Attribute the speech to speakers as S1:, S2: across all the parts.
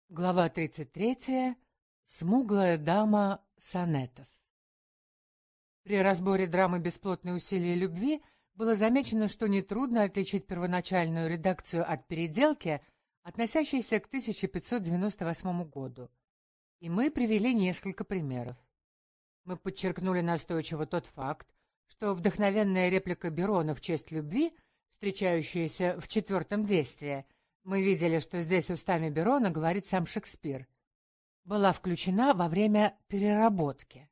S1: Глава 33. Смуглая дама сонетов. При разборе драмы «Бесплотные усилия любви» было замечено, что нетрудно отличить первоначальную редакцию от переделки, относящейся к 1598 году. И мы привели несколько примеров. Мы подчеркнули настойчиво тот факт, что вдохновенная реплика Берона в честь любви, встречающаяся в четвертом действии, мы видели, что здесь устами Берона говорит сам Шекспир, была включена во время переработки.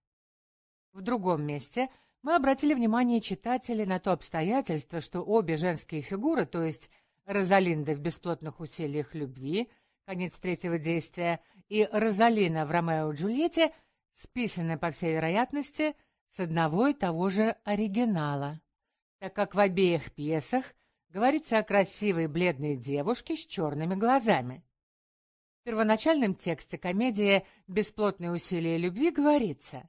S1: В другом месте мы обратили внимание читателей на то обстоятельство, что обе женские фигуры, то есть Розалинда в «Бесплотных усилиях любви», конец третьего действия, и Розалина в «Ромео и Джульетте» списаны, по всей вероятности, с одного и того же оригинала, так как в обеих пьесах говорится о красивой бледной девушке с черными глазами. В первоначальном тексте комедии «Бесплотные усилия любви» говорится: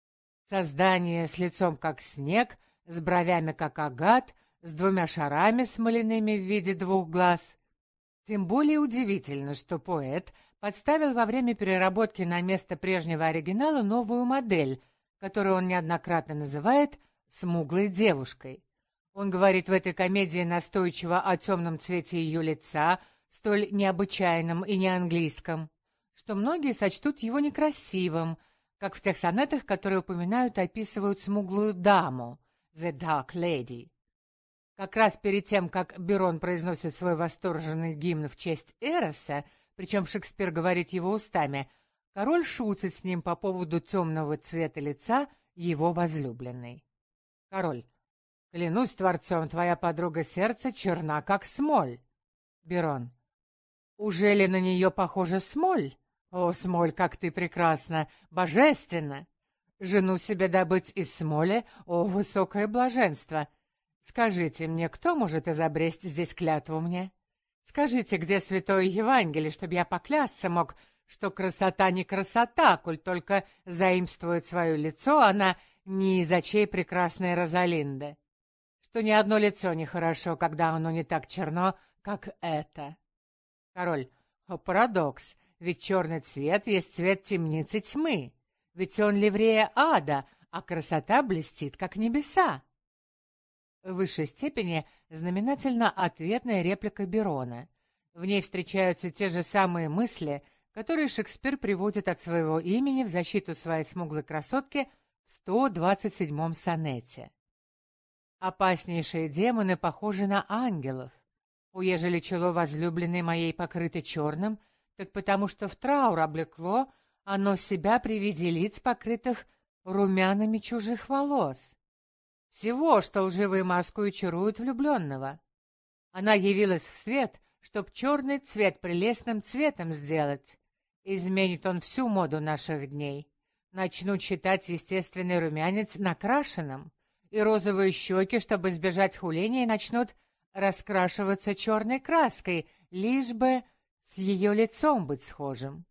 S1: «Создание с лицом как снег, с бровями как агат, с двумя шарами смоляными в виде двух глаз». Тем более удивительно, что поэт подставил во время переработки на место прежнего оригинала новую модель, которую он неоднократно называет «смуглой девушкой». Он говорит в этой комедии настойчиво о темном цвете ее лица, столь необычайном и неанглийском, что многие сочтут его некрасивым, как в тех сонетах, которые упоминают и описывают смуглую даму, «The Dark Lady». Как раз перед тем, как Берон произносит свой восторженный гимн в честь Эроса, причем Шекспир говорит его устами, король шутит с ним по поводу темного цвета лица его возлюбленной. Король: «Клянусь Творцом, твоя подруга сердца черна, как смоль». Берон: «Ужели на нее похожа смоль? О, смоль, как ты прекрасна, божественно! Жену себе добыть из смоли, о, высокое блаженство! Скажите мне, кто может изобресть здесь клятву мне? Скажите, где святое Евангелие, чтобы я поклясться мог, что красота не красота, коль только заимствует свое лицо она не из очей прекрасной Розалинды, что ни одно лицо нехорошо, когда оно не так черно, как это». Король: «О, парадокс, ведь черный цвет есть цвет темницы тьмы, ведь он ливрея ада, а красота блестит, как небеса». В высшей степени знаменательна ответная реплика Берона. В ней встречаются те же самые мысли, которые Шекспир приводит от своего имени в защиту своей смуглой красотки в 127-м сонете. «Опаснейшие демоны похожи на ангелов. Уежели чело возлюбленной моей покрыто черным, так потому что в траур облекло оно себя при виде лиц, покрытых румянами чужих волос. Всего, что лживой маскою чарует влюбленного. Она явилась в свет, чтоб черный цвет прелестным цветом сделать. Изменит он всю моду наших дней. Начнут считать естественный румянец накрашенным, и розовые щеки, чтобы избежать хуления, начнут раскрашиваться черной краской, лишь бы с ее лицом быть схожим».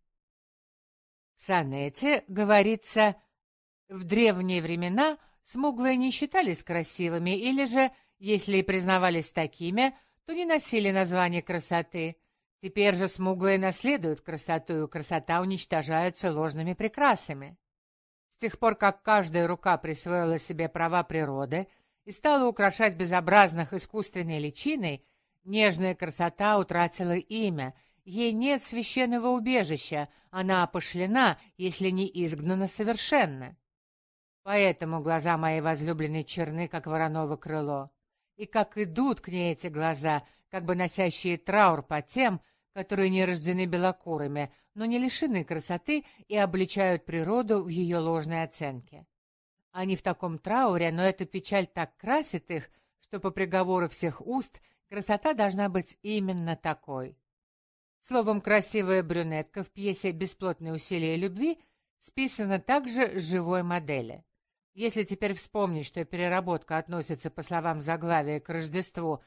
S1: В сонете говорится: «В древние времена смуглые не считались красивыми, или же, если и признавались такими, то не носили название красоты. Теперь же смуглые наследуют красоту, и красота уничтожается ложными прикрасами. С тех пор, как каждая рука присвоила себе права природы и стала украшать безобразных искусственной личиной, нежная красота утратила имя, ей нет священного убежища, она опошлена, если не изгнана совершенно. Поэтому глаза моей возлюбленной черны, как вороново крыло, и как идут к ней эти глаза, как бы носящие траур по тем, которые не рождены белокурыми, но не лишены красоты и обличают природу в ее ложной оценке. Они в таком трауре, но эта печаль так красит их, что по приговору всех уст красота должна быть именно такой». Словом, красивая брюнетка в пьесе «Бесплотные усилия любви» списана также с живой модели. Если теперь вспомнить, что переработка относится, по словам заглавия, к Рождеству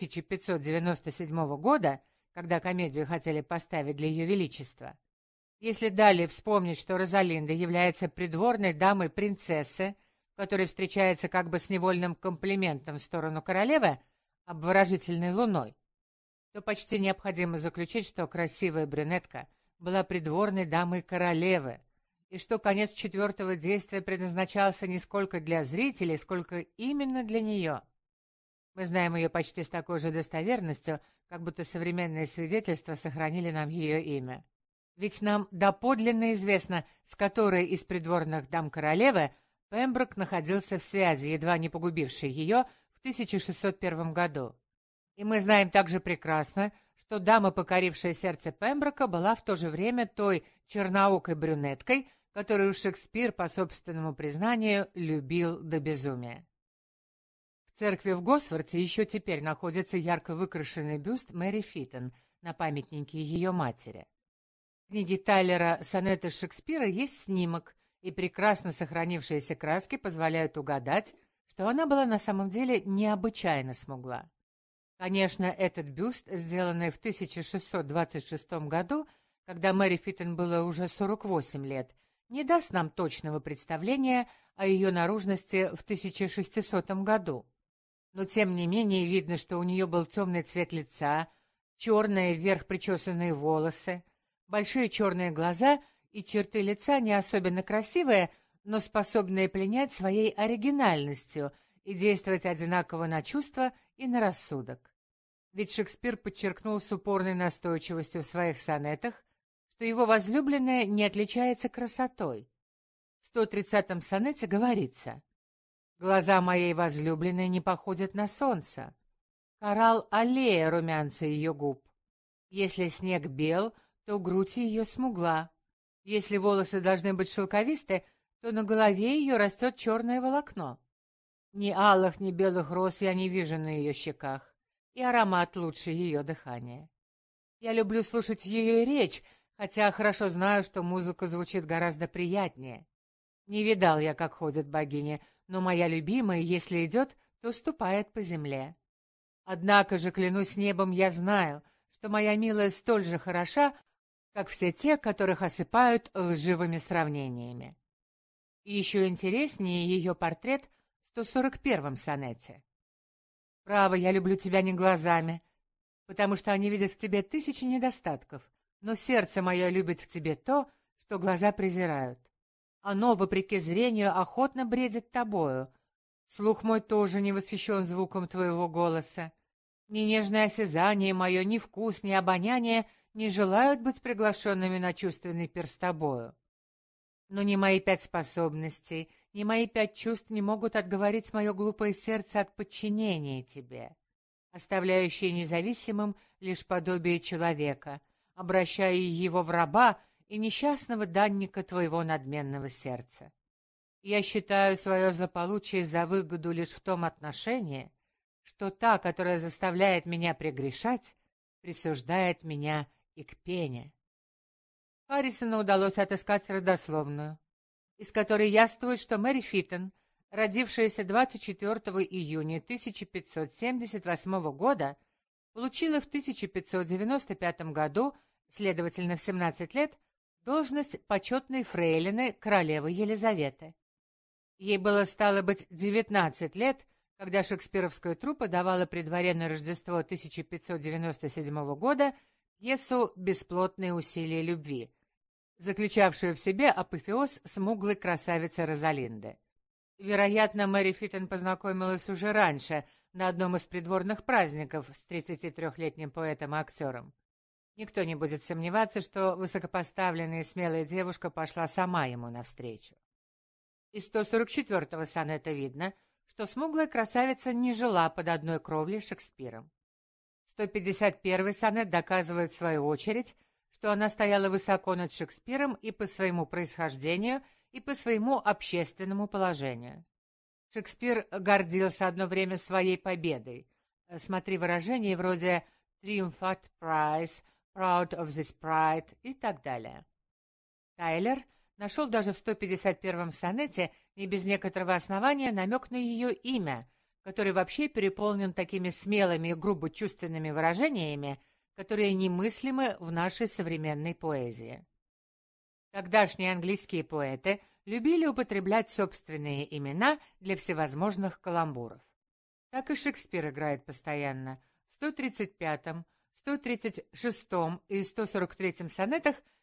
S1: 1597 года, когда комедию хотели поставить для Ее Величества, если далее вспомнить, что Розалинда является придворной дамой принцессы, которая встречается как бы с невольным комплиментом в сторону королевы, обворожительной луной, то почти необходимо заключить, что красивая брюнетка была придворной дамой королевы, и что конец четвертого действия предназначался не сколько для зрителей, сколько именно для нее. Мы знаем ее почти с такой же достоверностью, как будто современные свидетельства сохранили нам ее имя. Ведь нам доподлинно известно, с которой из придворных дам королевы Пемброк находился в связи, едва не погубившей ее в 1601 году. И мы знаем также прекрасно, что дама, покорившая сердце Пемброка, была в то же время той черноокой брюнеткой, которую Шекспир, по собственному признанию, любил до безумия. В церкви в Госфорте еще теперь находится ярко выкрашенный бюст Мэри Фитон на памятнике ее матери. В книге Тайлера «Сонеты Шекспира» есть снимок, и прекрасно сохранившиеся краски позволяют угадать, что она была на самом деле необычайно смугла. Конечно, этот бюст, сделанный в 1626 году, когда Мэри Фитон было уже 48 лет, не даст нам точного представления о ее наружности в 1600 году. Но тем не менее видно, что у нее был темный цвет лица, черные вверх причесанные волосы, большие черные глаза и черты лица не особенно красивые, но способные пленять своей оригинальностью и действовать одинаково на чувства и на рассудок. Ведь Шекспир подчеркнул с упорной настойчивостью в своих сонетах, что его возлюбленная не отличается красотой. В 130-м сонете говорится: «Глаза моей возлюбленной не походят на солнце. Коралл аллея румянца ее губ. Если снег бел, то грудь ее смугла. Если волосы должны быть шелковисты, то на голове ее растет черное волокно. Ни алых, ни белых роз я не вижу на ее щеках, и аромат лучше ее дыхания. Я люблю слушать ее речь, хотя хорошо знаю, что музыка звучит гораздо приятнее. Не видал я, как ходит богиня, но моя любимая, если идет, то ступает по земле. Однако же, клянусь небом, я знаю, что моя милая столь же хороша, как все те, которых осыпают лживыми сравнениями». И еще интереснее ее портрет в 141-м сонете. «Право, я люблю тебя не глазами, потому что они видят в тебе тысячи недостатков, но сердце мое любит в тебе то, что глаза презирают. Оно, вопреки зрению, охотно бредит тобою. Слух мой тоже не восхищен звуком твоего голоса. Ни нежное осязание мое, ни вкус, ни обоняние не желают быть приглашенными на чувственный пир с тобою. Но ни мои 5 способностей, ни мои 5 чувств не могут отговорить мое глупое сердце от подчинения тебе, оставляющее независимым лишь подобие человека, обращая его в раба и несчастного данника твоего надменного сердца. Я считаю свое злополучие за выгоду лишь в том отношении, что та, которая заставляет меня прегрешать, присуждает меня и к пене». Харрисону удалось отыскать родословную, из которой яствует, что Мэри Фитон, родившаяся 24 июня 1578 года, получила в 1595 году, следовательно, в 17 лет, должность почетной фрейлины королевы Елизаветы. Ей было, стало быть, 19 лет, когда шекспировская труппа давала при дворе на Рождество 1597 года пьесу «Бесплотные усилия любви», заключавшую в себе апофеоз смуглой красавицы Розалинды. Вероятно, Мэри Фитон познакомилась уже раньше, на одном из придворных праздников с 33-летним поэтом и актером. Никто не будет сомневаться, что высокопоставленная и смелая девушка пошла сама ему навстречу. Из 144-го сонета видно, что смуглая красавица не жила под одной кровлей с Шекспиром. 151-й сонет доказывает в свою очередь, что она стояла высоко над Шекспиром и по своему происхождению, и по своему общественному положению. Шекспир гордился одно время своей победой. Смотри выражения вроде «triumph at prize», «proud of this pride» и так далее. Тайлер нашел даже в 151-м сонете не без некоторого основания намек на ее имя, который вообще переполнен такими смелыми и грубо чувственными выражениями, которые немыслимы в нашей современной поэзии. Тогдашние английские поэты любили употреблять собственные имена для всевозможных каламбуров. Так и Шекспир играет постоянно. В 135-м, 136-м и 143-м сонетах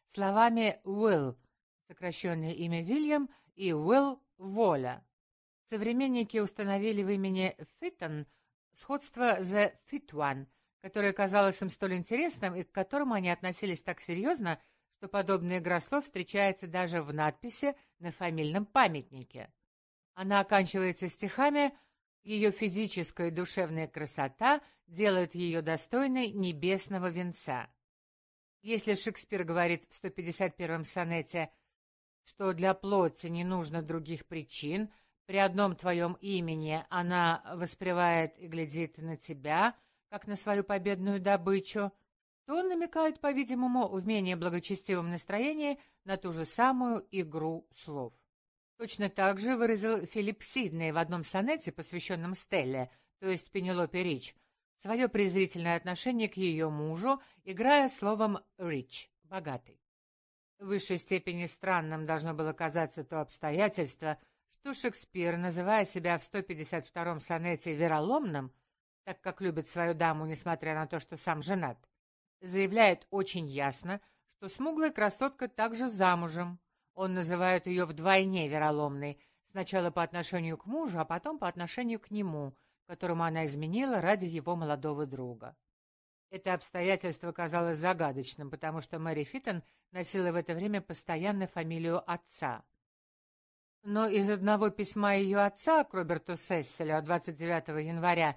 S1: словами will, сокращенное имя Вильям, и will — воля. Современники установили в имени Фитон сходство «the fit one», которое казалось им столь интересным и к которому они относились так серьезно, что подобная игра слов встречается даже в надписи на фамильном памятнике. Она оканчивается стихами «Ее физическая и душевная красота делают ее достойной небесного венца». Если Шекспир говорит в 151-м сонете, что для плоти не нужно других причин, при одном твоем имени она воспевает и глядит на тебя, как на свою победную добычу, то он намекает, по-видимому, в менее благочестивом настроении на ту же самую игру слов. Точно так же выразил Филипп Сидней в одном сонете, посвященном Стелле, то есть Пенелопе Рич, свое презрительное отношение к ее мужу, играя словом «rich» — «богатый». В высшей степени странным должно было казаться то обстоятельство, что Шекспир, называя себя в 152-м сонете вероломным, так как любит свою даму, несмотря на то, что сам женат, заявляет очень ясно, что смуглая красотка также замужем. Он называет ее вдвойне вероломной, сначала по отношению к мужу, а потом по отношению к нему, которому она изменила ради его молодого друга. Это обстоятельство казалось загадочным, потому что Мэри Фитон носила в это время постоянно фамилию отца. Но из одного письма ее отца к Роберту Сесселю от 29 января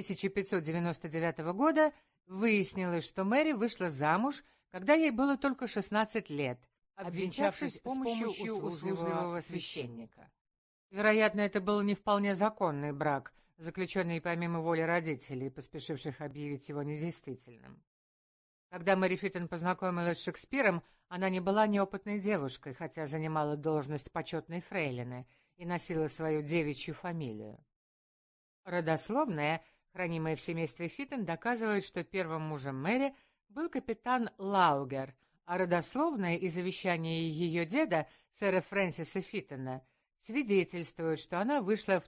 S1: 1599 года выяснилось, что Мэри вышла замуж, когда ей было только 16 лет, обвенчавшись с помощью услужливого священника. Вероятно, это был не вполне законный брак, заключенный помимо воли родителей, поспешивших объявить его недействительным. Когда Мэри Фитон познакомилась с Шекспиром, она не была неопытной девушкой, хотя занимала должность почетной фрейлины и носила свою девичью фамилию. Родословная, хранимая в семействе Фитон, доказывает, что первым мужем Мэри был капитан Лаугер, а родословная и завещание ее деда, сэра Фрэнсиса Фитона, свидетельствуют, что она вышла в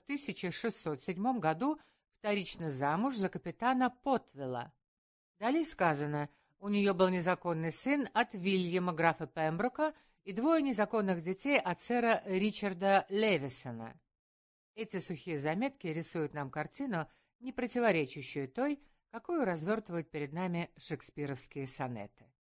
S1: 1607 году вторично замуж за капитана Потвелла. Далее сказано, у нее был незаконный сын от Вильяма графа Пемброка и двое незаконных детей от сэра Ричарда Левисона. Эти сухие заметки рисуют нам картину, не противоречащую той, какую развертывают перед нами шекспировские сонеты.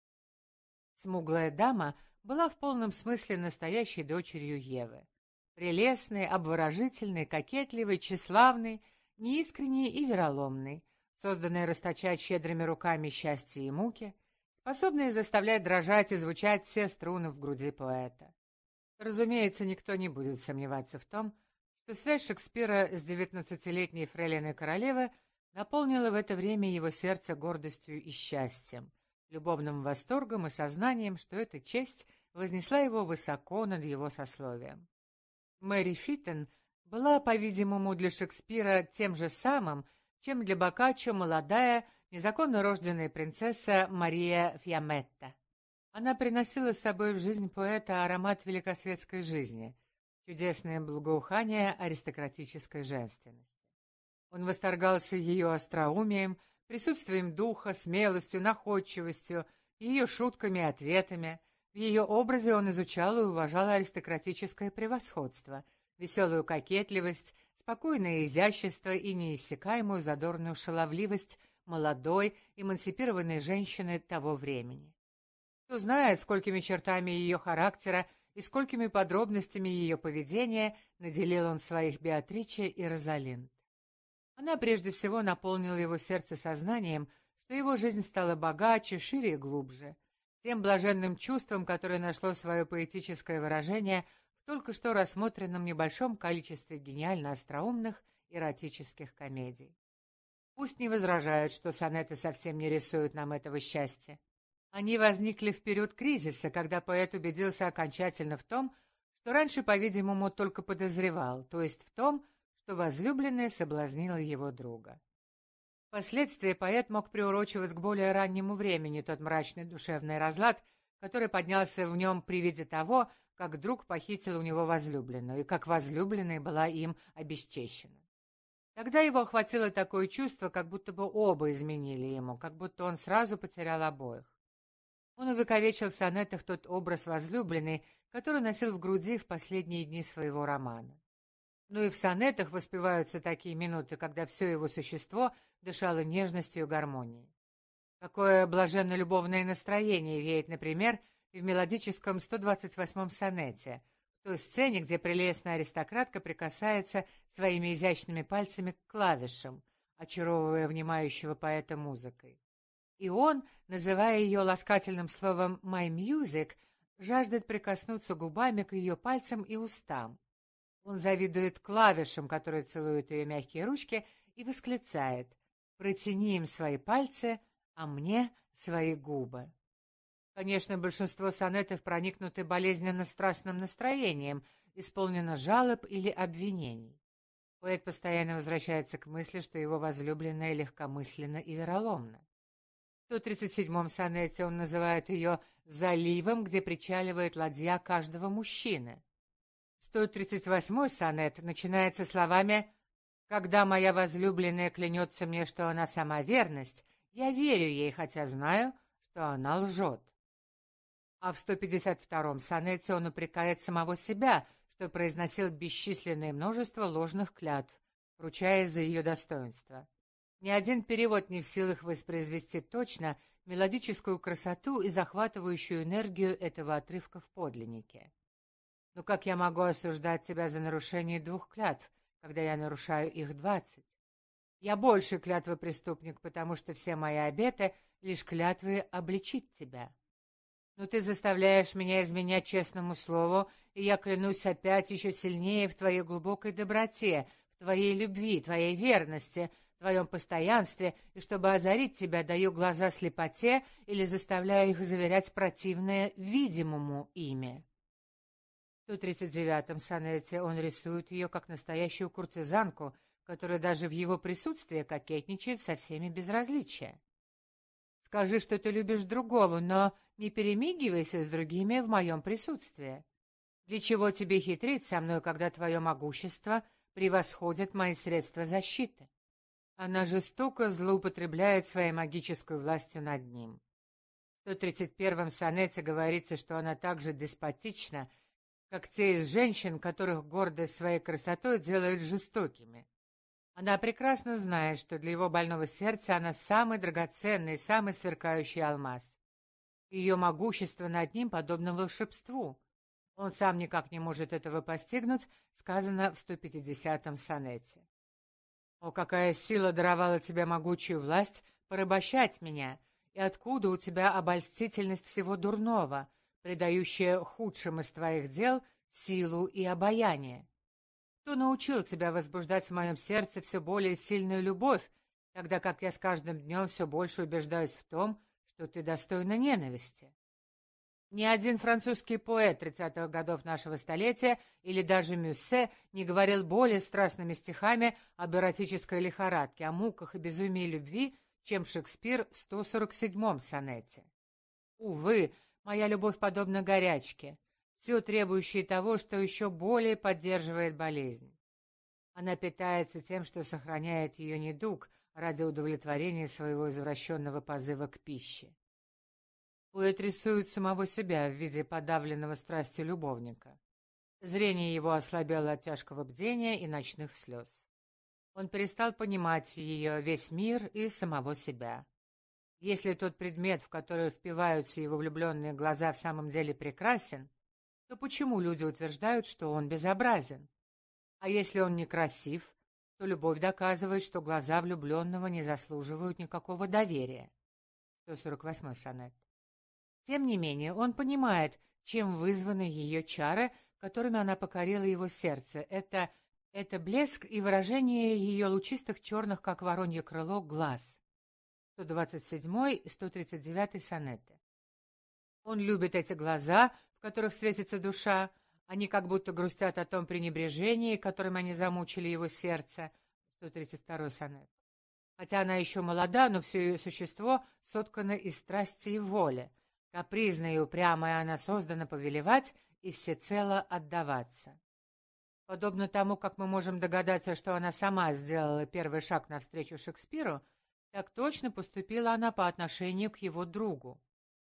S1: Смуглая дама была в полном смысле настоящей дочерью Евы. Прелестной, обворожительной, кокетливой, тщеславной, неискренней и вероломной, созданной расточать щедрыми руками счастье и муки, способной заставлять дрожать и звучать все струны в груди поэта. Разумеется, никто не будет сомневаться в том, что связь Шекспира с 19-летней фрейлиной королевы наполнила в это время его сердце гордостью и счастьем, любовным восторгом и сознанием, что эта честь вознесла его высоко над его сословием. Мэри Фитон была, по-видимому, для Шекспира тем же самым, чем для Боккаччо молодая, незаконно рожденная принцесса Мария Фьяметта. Она приносила с собой в жизнь поэта аромат великосветской жизни, чудесное благоухание аристократической женственности. Он восторгался ее остроумием, присутствием духа, смелостью, находчивостью, ее шутками и ответами. В ее образе он изучал и уважал аристократическое превосходство, веселую кокетливость, спокойное изящество и неиссякаемую задорную шаловливость молодой, эмансипированной женщины того времени. Кто знает, сколькими чертами ее характера и сколькими подробностями ее поведения наделил он своих Беатриче и Розалинд. Она прежде всего наполнила его сердце сознанием, что его жизнь стала богаче, шире и глубже, тем блаженным чувством, которое нашло свое поэтическое выражение в только что рассмотренном небольшом количестве гениально остроумных эротических комедий. Пусть не возражают, что сонеты совсем не рисуют нам этого счастья. Они возникли в период кризиса, когда поэт убедился окончательно в том, что раньше, по-видимому, только подозревал, то есть в том, что возлюбленная соблазнила его друга. Впоследствии поэт мог приурочивать к более раннему времени тот мрачный душевный разлад, который поднялся в нем при виде того, как друг похитил у него возлюбленную, и как возлюбленная была им обесчещена. Тогда его охватило такое чувство, как будто бы оба изменили ему, как будто он сразу потерял обоих. Он увековечил в сонетах тот образ возлюбленной, который носил в груди в последние дни своего романа. Но и в сонетах воспеваются такие минуты, когда все его существо дышало нежностью и гармонией. Какое блаженно-любовное настроение веет, например, в мелодическом 128-м сонете, в той сцене, где прелестная аристократка прикасается своими изящными пальцами к клавишам, очаровывая внимающего поэта музыкой. И он, называя ее ласкательным словом «my music», жаждет прикоснуться губами к ее пальцам и устам. Он завидует клавишам, которые целуют ее мягкие ручки, и восклицает: «Протяни им свои пальцы, а мне свои губы». Конечно, большинство сонетов проникнуты болезненно-страстным настроением, исполнено жалоб или обвинений. Поэт постоянно возвращается к мысли, что его возлюбленная легкомысленна и вероломна. В 137-м сонете он называет ее «заливом, где причаливает ладья каждого мужчины». 138-й сонет начинается словами «Когда моя возлюбленная клянется мне, что она сама верность, я верю ей, хотя знаю, что она лжет». А в 152-м сонете он упрекает самого себя, что произносил бесчисленное множество ложных клятв, ручаясь за ее достоинство. Ни один перевод не в силах воспроизвести точно мелодическую красоту и захватывающую энергию этого отрывка в подлиннике. Но как я могу осуждать тебя за нарушение 2 клятв, когда я нарушаю их 20? Я больше клятвы преступник, потому что все мои обеты — лишь клятвы обличить тебя. Но ты заставляешь меня изменять честному слову, и я клянусь опять еще сильнее в твоей глубокой доброте, в твоей любви, твоей верности, твоем постоянстве, и чтобы озарить тебя, даю глаза слепоте или заставляю их заверять противное видимому ими. В 139-м сонете он рисует ее как настоящую куртизанку, которая даже в его присутствии кокетничает со всеми без различия. Скажи, что ты любишь другого, но не перемигивайся с другими в моем присутствии. Для чего тебе хитрить со мной, когда твое могущество превосходит мои средства защиты? Она жестоко злоупотребляет своей магической властью над ним. В 131-м сонете говорится, что она так же деспотична, как те из женщин, которых гордость своей красотой делает жестокими. Она прекрасно знает, что для его больного сердца она самый драгоценный, самый сверкающий алмаз. Ее могущество над ним подобно волшебству. Он сам никак не может этого постигнуть, сказано в 150-м сонете. «О, какая сила даровала тебе могучую власть порабощать меня, и откуда у тебя обольстительность всего дурного, придающая худшим из твоих дел силу и обаяние? Кто научил тебя возбуждать в моем сердце все более сильную любовь, тогда как я с каждым днем все больше убеждаюсь в том, что ты достойна ненависти? Ни один французский поэт 30-х годов нашего столетия или даже Мюссе не говорил более страстными стихами об эротической лихорадке, о муках и безумии любви, чем Шекспир в 147-м сонете. Увы, моя любовь подобна горячке, все требующее того, что еще более поддерживает болезнь. Она питается тем, что сохраняет ее недуг ради удовлетворения своего извращенного позыва к пище. Поэт рисует самого себя в виде подавленного страстью любовника. Зрение его ослабело от тяжкого бдения и ночных слез. Он перестал понимать ее, весь мир и самого себя. Если тот предмет, в который впиваются его влюбленные глаза, в самом деле прекрасен, то почему люди утверждают, что он безобразен? А если он некрасив, то любовь доказывает, что глаза влюбленного не заслуживают никакого доверия. 148-й сонет. Тем не менее, он понимает, чем вызваны ее чары, которыми она покорила его сердце. Это блеск и выражение ее лучистых черных, как воронье крыло, глаз. 127 и 139 сонеты. Он любит эти глаза, в которых светится душа, они как будто грустят о том пренебрежении, которым они замучили его сердце. 132 сонет. Хотя она еще молода, но все ее существо соткано из страсти и воли. Капризная и упрямая она создана повелевать и всецело отдаваться. Подобно тому, как мы можем догадаться, что она сама сделала первый шаг навстречу Шекспиру, так точно поступила она по отношению к его другу.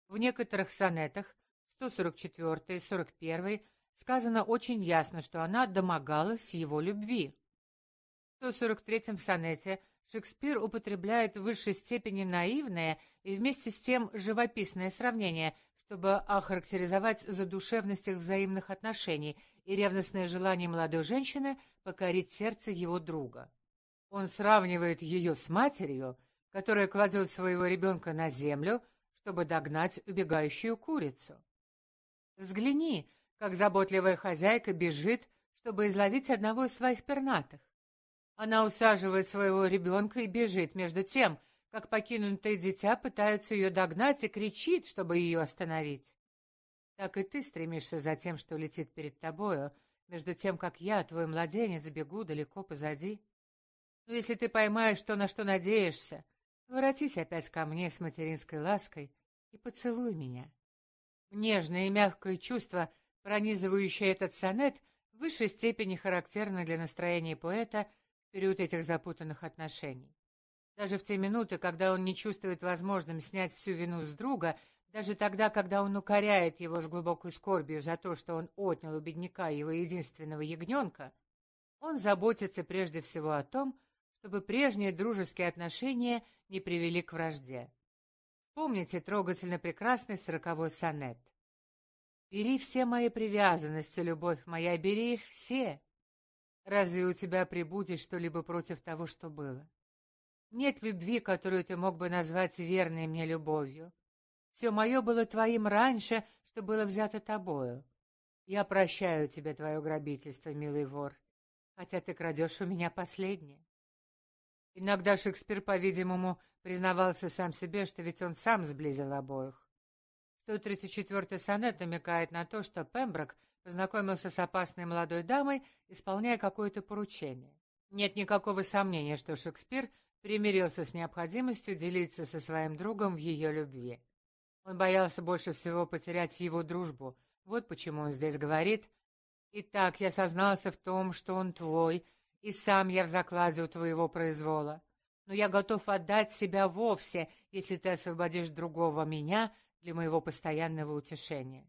S1: В некоторых сонетах, 144 и 41, сказано очень ясно, что она домогалась его любви. В 143-м сонете Шекспир употребляет в высшей степени наивное и вместе с тем живописное сравнение, чтобы охарактеризовать задушевность их взаимных отношений и ревностное желание молодой женщины покорить сердце его друга. Он сравнивает ее с матерью, которая кладет своего ребенка на землю, чтобы догнать убегающую курицу. Взгляни, как заботливая хозяйка бежит, чтобы изловить одного из своих пернатых. Она усаживает своего ребенка и бежит, между тем, как покинутое дитя пытается ее догнать и кричит, чтобы ее остановить. Так и ты стремишься за тем, что летит перед тобою, между тем, как я, твой младенец, бегу далеко позади. Но если ты поймаешь то, на что надеешься, воротись опять ко мне с материнской лаской и поцелуй меня. Нежное и мягкое чувство, пронизывающее этот сонет, в высшей степени характерно для настроения поэта в период этих запутанных отношений. Даже в те минуты, когда он не чувствует возможным снять всю вину с друга, даже тогда, когда он укоряет его с глубокой скорбью за то, что он отнял у бедняка его единственного ягненка, он заботится прежде всего о том, чтобы прежние дружеские отношения не привели к вражде. Вспомните трогательно прекрасный 40-й сонет. «Бери все мои привязанности, любовь моя, бери их все. Разве у тебя прибудет что-либо против того, что было? Нет любви, которую ты мог бы назвать верной мне любовью. Все мое было твоим раньше, что было взято тобою. Я прощаю тебе твое грабительство, милый вор, хотя ты крадешь у меня последнее». Иногда Шекспир, по-видимому, признавался сам себе, что ведь он сам сблизил обоих. 134-й сонет намекает на то, что Пемброк познакомился с опасной молодой дамой, исполняя какое-то поручение. Нет никакого сомнения, что Шекспир примирился с необходимостью делиться со своим другом в ее любви. Он боялся больше всего потерять его дружбу. Вот почему он здесь говорит: «Итак, я сознался в том, что он твой, и сам я в закладе у твоего произвола. Но я готов отдать себя вовсе, если ты освободишь другого меня для моего постоянного утешения».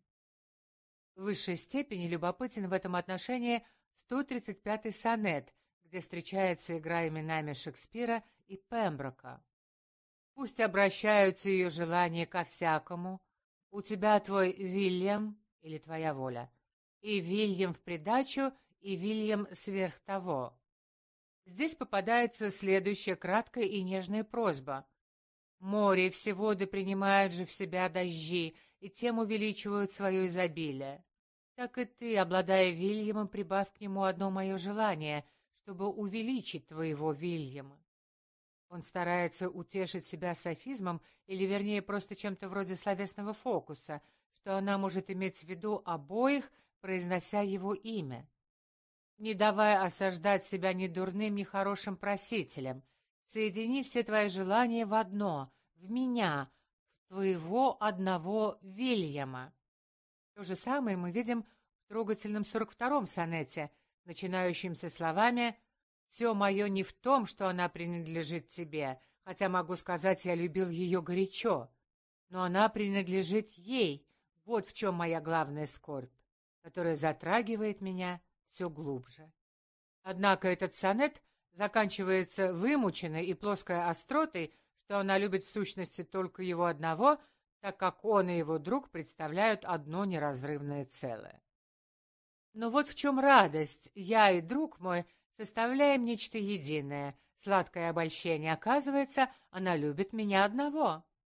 S1: В высшей степени любопытен в этом отношении 135-й сонет, где встречается игра именами Шекспира и Пемброка. «Пусть обращаются ее желания ко всякому. У тебя твой Вильям или твоя воля, и Вильям в придачу, и Вильям сверх того». Здесь попадается следующая краткая и нежная просьба. «Море и все воды принимают же в себя дожди, и тем увеличивают свое изобилие. Так и ты, обладая Вильямом, прибавь к нему одно мое желание, чтобы увеличить твоего Вильяма». Он старается утешить себя софизмом, или вернее просто чем-то вроде словесного фокуса, что она может иметь в виду обоих, произнося его имя. Не давай осаждать себя ни дурным, ни хорошим просителем. Соедини все твои желания в одно, в меня, в твоего одного Вильяма. То же самое мы видим в трогательном 42-м сонете, начинающемся словами: «Все мое не в том, что она принадлежит тебе, хотя, могу сказать, я любил ее горячо, но она принадлежит ей, вот в чем моя главная скорбь, которая затрагивает меня все глубже». Однако этот сонет заканчивается вымученной и плоской остротой, что она любит в сущности только его одного, так как он и его друг представляют одно неразрывное целое. Но вот в чем радость: я и друг мой составляем нечто единое, сладкое обольщение. Оказывается, она любит меня одного.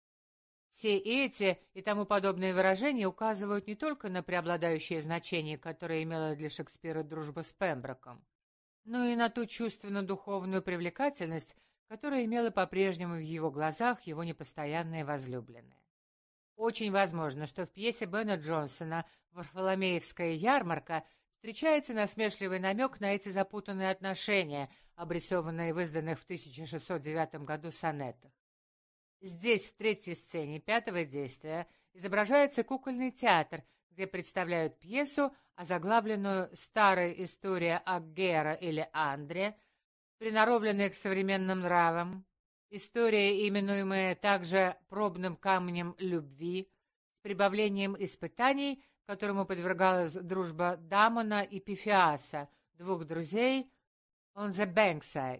S1: Все эти и тому подобные выражения указывают не только на преобладающее значение, которое имела для Шекспира дружба с Пемброком, но и на ту чувственно-духовную привлекательность, которая имела по-прежнему в его глазах его непостоянная возлюбленная. Очень возможно, что в пьесе Бена Джонсона «Варфоломеевская ярмарка» встречается насмешливый намек на эти запутанные отношения, обрисованные в изданных в 1609 году сонетах. Здесь, в третьей сцене пятого действия, изображается кукольный театр, где представляют пьесу, озаглавленную «Старая история Аггера или Андре», приноровленная к современным нравам, история, именуемая также «Пробным камнем любви», прибавлением испытаний, которому подвергалась дружба Дамона и Пифиаса, двух друзей on the Bankside.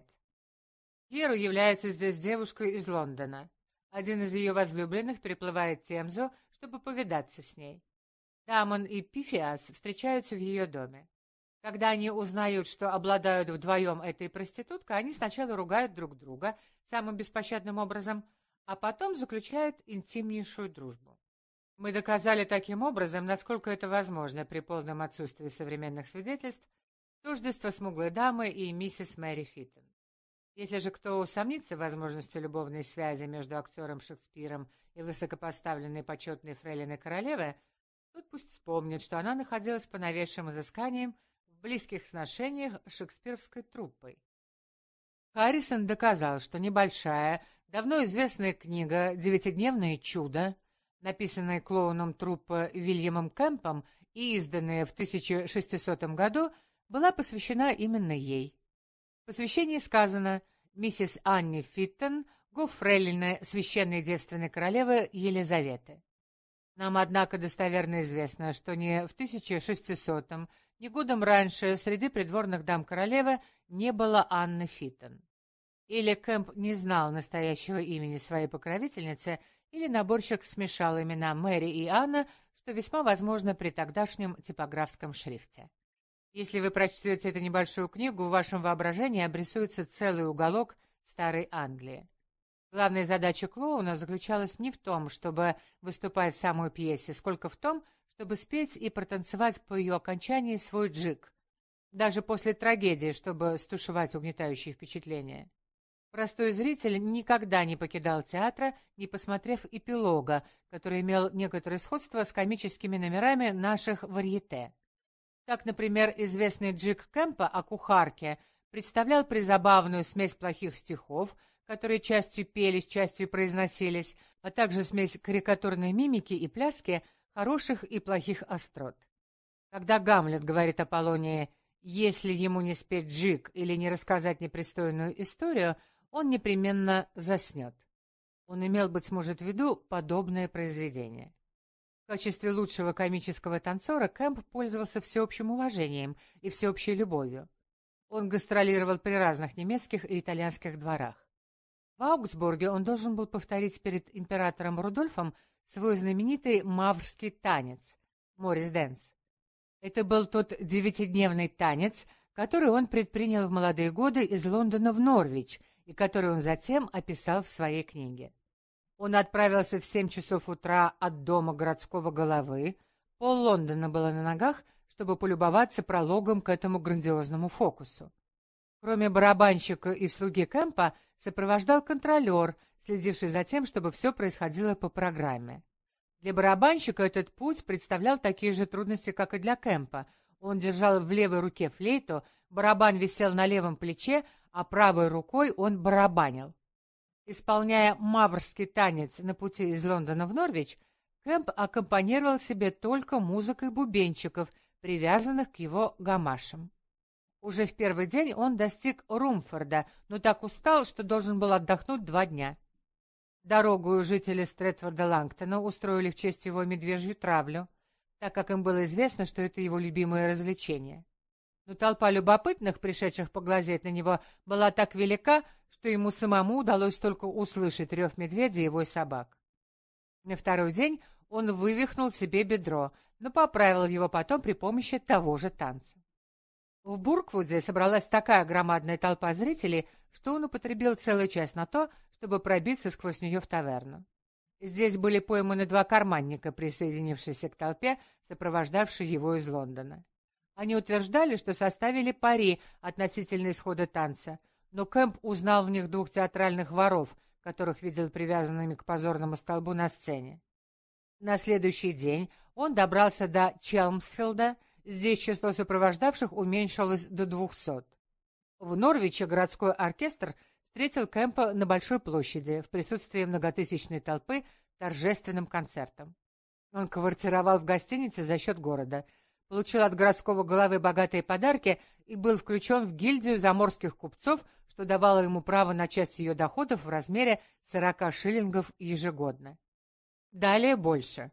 S1: Киру является здесь девушкой из Лондона. Один из ее возлюбленных переплывает Темзу, чтобы повидаться с ней. Дамон и Пифиас встречаются в ее доме. Когда они узнают, что обладают вдвоем этой проституткой, они сначала ругают друг друга самым беспощадным образом, а потом заключают интимнейшую дружбу. Мы доказали таким образом, насколько это возможно при полном отсутствии современных свидетельств, тождество смуглой дамы и миссис Мэри Фиттон. Если же кто усомнится в возможности любовной связи между актером Шекспиром и высокопоставленной почетной фрейлиной королевы, тот пусть вспомнит, что она находилась по новейшим изысканиям в близких сношениях с шекспировской труппой. Харрисон доказал, что небольшая, давно известная книга «Девятидневное чудо», написанная клоуном труппы Вильямом Кэмпом и изданная в 1600 году, была посвящена именно ей. В посвящении сказано «Миссис Анни Фиттон, гоффрейлина священной девственной королевы Елизаветы». Нам, однако, достоверно известно, что ни в 1600-м, ни годом раньше среди придворных дам королевы не было Анны Фиттон. Или Кэмп не знал настоящего имени своей покровительницы, или наборщик смешал имена Мэри и Анна, что весьма возможно при тогдашнем типографском шрифте. Если вы прочтете эту небольшую книгу, в вашем воображении обрисуется целый уголок старой Англии. Главная задача клоуна заключалась не в том, чтобы выступать в самой пьесе, сколько в том, чтобы спеть и протанцевать по ее окончании свой джиг, даже после трагедии, чтобы стушевать угнетающие впечатления. Простой зритель никогда не покидал театра, не посмотрев эпилога, который имел некоторое сходство с комическими номерами наших варьете. Так, например, известный джиг Кэмпа о кухарке представлял призабавную смесь плохих стихов, которые частью пелись, частью произносились, а также смесь карикатурной мимики и пляски, хороших и плохих острот. Когда Гамлет говорит Аполлонии «если ему не спеть джиг или не рассказать непристойную историю, он непременно заснет». Он имел, быть может, в виду подобное произведение. В качестве лучшего комического танцора Кэмп пользовался всеобщим уважением и всеобщей любовью. Он гастролировал при разных немецких и итальянских дворах. В Аугсбурге он должен был повторить перед императором Рудольфом свой знаменитый маврский танец «Морис Дэнс». Это был тот 9-дневный танец, который он предпринял в молодые годы из Лондона в Норвич и который он затем описал в своей книге. Он отправился в 7 часов утра от дома городского головы, пол Лондона было на ногах, чтобы полюбоваться прологом к этому грандиозному фокусу. Кроме барабанщика и слуги Кэмпа, сопровождал контролер, следивший за тем, чтобы все происходило по программе. Для барабанщика этот путь представлял такие же трудности, как и для Кэмпа. Он держал в левой руке флейту, барабан висел на левом плече, а правой рукой он барабанил. Исполняя маврский танец на пути из Лондона в Норвич, Кэмп аккомпанировал себе только музыкой бубенчиков, привязанных к его гамашам. Уже в первый день он достиг Румфорда, но так устал, что должен был отдохнуть 2 дня. Дорогу жители Стретфорда-Лангтона устроили в честь его медвежью травлю, так как им было известно, что это его любимое развлечение. Но толпа любопытных, пришедших поглазеть на него, была так велика, что ему самому удалось только услышать рев медведя и вой собак. На второй день он вывихнул себе бедро, но поправил его потом при помощи того же танца. В Бурквуде собралась такая громадная толпа зрителей, что он употребил целый час на то, чтобы пробиться сквозь нее в таверну. Здесь были пойманы 2 карманника, присоединившиеся к толпе, сопровождавшей его из Лондона. Они утверждали, что составили пари относительно исхода танца, но Кэмп узнал в них 2 театральных воров, которых видел привязанными к позорному столбу на сцене. На следующий день он добрался до Челмсфилда. Здесь число сопровождавших уменьшилось до 200. В Норвиче городской оркестр встретил Кэмпа на Большой площади в присутствии многотысячной толпы торжественным концертом. Он квартировал в гостинице за счет города, получил от городского головы богатые подарки и был включен в гильдию заморских купцов, что давало ему право на часть ее доходов в размере 40 шиллингов ежегодно. Далее больше.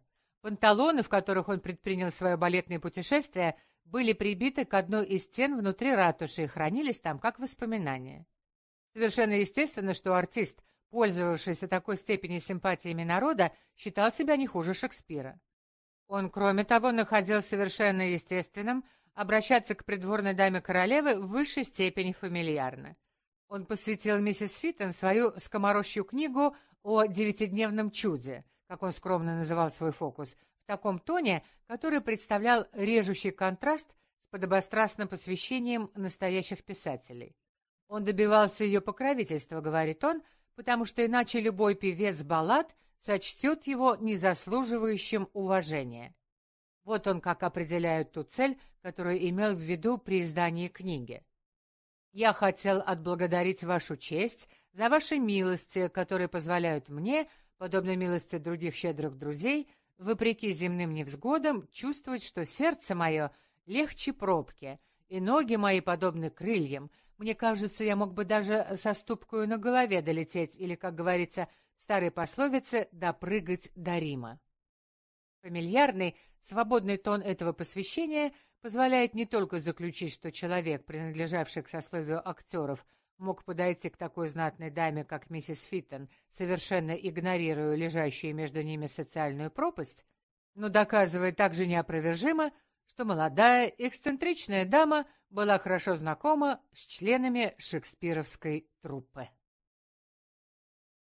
S1: Панталоны, в которых он предпринял свое балетное путешествие, были прибиты к одной из стен внутри ратуши и хранились там как воспоминания. Совершенно естественно, что артист, пользовавшийся такой степенью симпатиями народа, считал себя не хуже Шекспира. Он, кроме того, находил совершенно естественным обращаться к придворной даме королевы в высшей степени фамильярно. Он посвятил миссис Фиттон свою скоморощью книгу о девятидневном чуде, как он скромно называл свой фокус, в таком тоне, который представлял режущий контраст с подобострастным посвящением настоящих писателей. Он добивался ее покровительства, говорит он, потому что иначе любой певец баллад сочтет его незаслуживающим уважения. Вот он как определяет ту цель, которую имел в виду при издании книги. «Я хотел отблагодарить вашу честь за ваши милости, которые позволяют мне, подобно милости других щедрых друзей, вопреки земным невзгодам, чувствовать, что сердце мое легче пробки, и ноги мои подобны крыльям. Мне кажется, я мог бы даже со ступкою на голове долететь, или, как говорится в старой пословице, допрыгать до Рима». Фамильярный, свободный тон этого посвящения позволяет не только заключить, что человек, принадлежавший к сословию актеров, мог подойти к такой знатной даме, как миссис Фиттон, совершенно игнорируя лежащую между ними социальную пропасть, но доказывает также неопровержимо, что молодая, эксцентричная дама была хорошо знакома с членами шекспировской труппы.